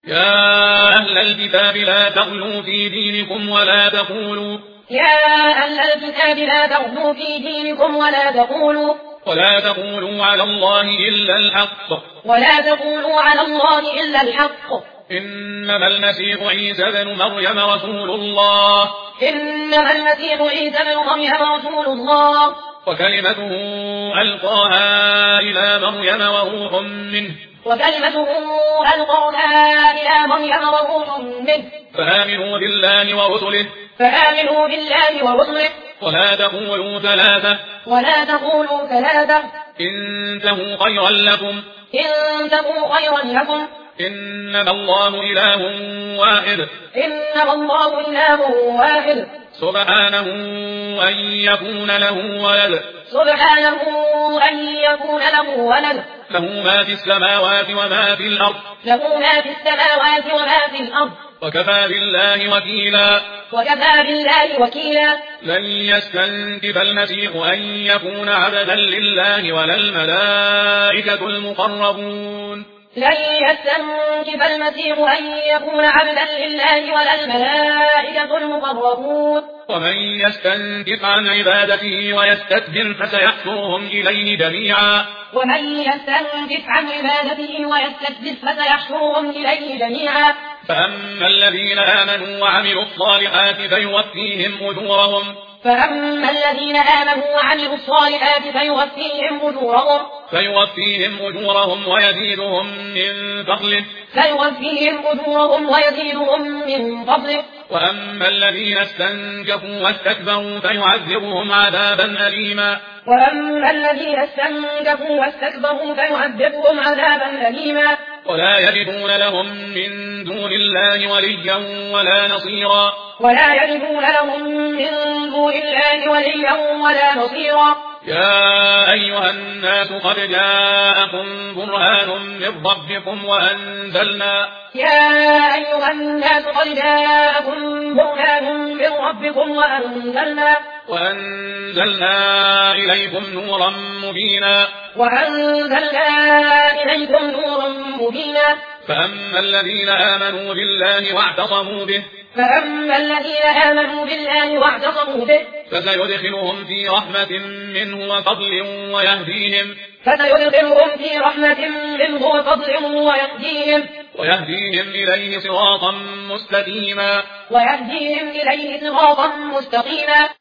يا أهل الكتاب لا تغلوا في دينكم ولا تقولوا على الله إلا الحق إنما المسيح عيسى بن مريم رسول الله وكلمته ألقاها إلى مريم وروح منه فآمنوا بالله ورسله ولا تقولوا ثلاثة انتهوا خيرا لكم إنما الله إله واحد سبحانه أن يكون له ولد له ما في السماوات وما في الأرض وكفى بالله وكيلا لن يستنكف المسيح أن يكون عبدا لله ولا الملائكة المقربون ومن يستنكف عن عبادته ويستكبر فسيحشرهم إليه جميعا فأما الذين آمنوا وعملوا الصالحات فيوفيهم أجورهم ويزيدهم من فضله وأما الذين استنكفوا واستكبروا فيعذبهم عذابا أليما ولا يجدون لهم من دون الله وليا ولا نصيرا يا أيها الناس قد جاءكم برهان من ربكم وأنزلنا إليكم نورا مبينا فأما الذين آمنوا بالله واعتصموا به فسيدخلهم في رحمة منه وفضل ويهديهم إليه صراطا مستقيما